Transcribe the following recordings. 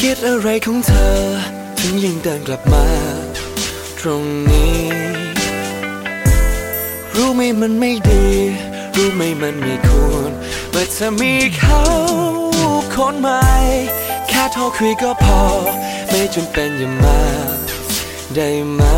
คิดอะไรของเธอถึงยังเดินกลับมาตรงนี้รู้ไหมมันไม่ดีรู้ไหมมันไม่ควรเมื่อเธอมีเขาคนใหม่แค่โทรคุยก็พอไม่จำเป็นอย่ามาได้ไหม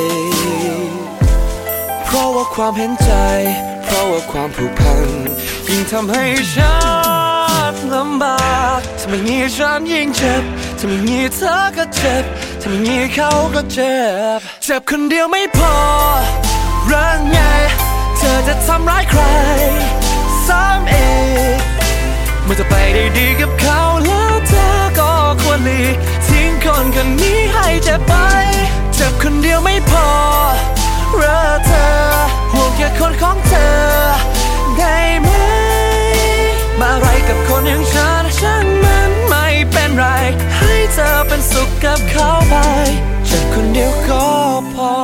เพราะว่าความเห็นใจเพราะว่าความผูกพันยิ่งทำให้ฉันลำบากถ้าไม่มีฉันยิ่งเจ็บถ้าไม่มีเธอก็เจ็บถ้าไม่มีเขาก็เจ็บเจ็บคนเดียวไม่พอเรื่องไงเธอจะทำร้ายใครซ้ำอีกเมื่อเธอไปได้ดีกับเขาแล้วเธอก็ควรหลีกทิ้งคนคนนี้ให้เจ็บไปเจ็บคนเดียวไม่พอรักเธอห่วงแค่คนของเธอได้ไหมมาอะไรกับคนอย่างฉันฉันมันไม่เป็นไรให้เธอเป็นสุขกับเขาไปเจ็บคนเดียวก็พอ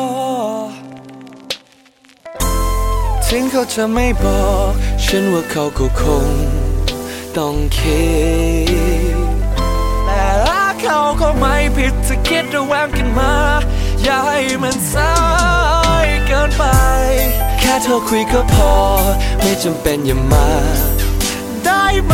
ถึงเขาจะไม่บอกฉันว่าเขาก็คงต้องคิดแต่รักเขาก็ไม่ผิดถ้าคิดระแวงกันมาอย่าให้มันสายเกินไปแค่โทรคุยก็พอไม่จำเป็นอย่ามาได้ไหม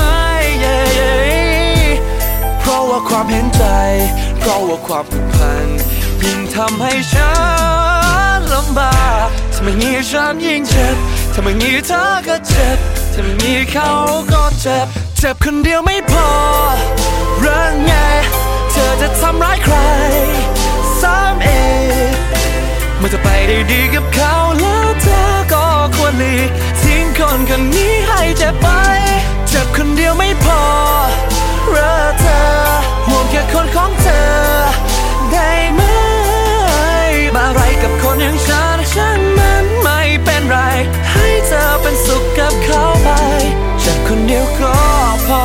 เพราะว่าความเห็นใจเพราะว่าความผูกพันยิ่งทำให้ฉันลำบากถ้าไม่มีฉันยิ่งเจ็บถ้าไม่มีเธอก็เจ็บถ้าไม่มีเขาก็เจ็บเจ็บคนเดียวไม่พอเรื่องไงเธอจะทำร้ายใครซ้ำอีกเมื่อเธอไปได้ดีกับเขาแล้วเธอก็ควรหลีกทิ้งคนคนนี้ให้เจ็บไปเจ็บคนเดียวไม่พอรักเธอห่วงแค่คนของเธอได้ไหมมาอะไรกับคนอย่างฉันฉันมันไม่เป็นไรให้เธอเป็นสุขกับเขาไปเจ็บคนเดียวก็พอ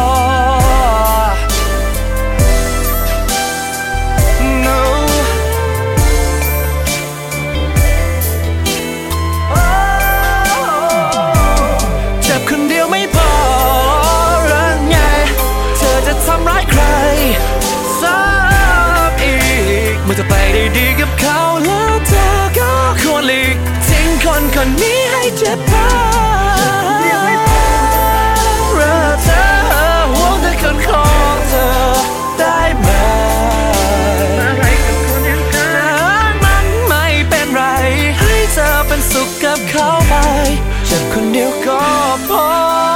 เมื่อเธอไปได้ดีกับเขาแล้วเธอก็ควรหลีกทิ้งคนคนนี้ให้เจ็บไปรักเธอห่วงแต่คนของเธอได้ไหมอะไรกับคนอย่างนั้นมันไม่เป็นไรให้เธอเป็นสุขกับเขาไปเจ็บคนเดียวก็พอ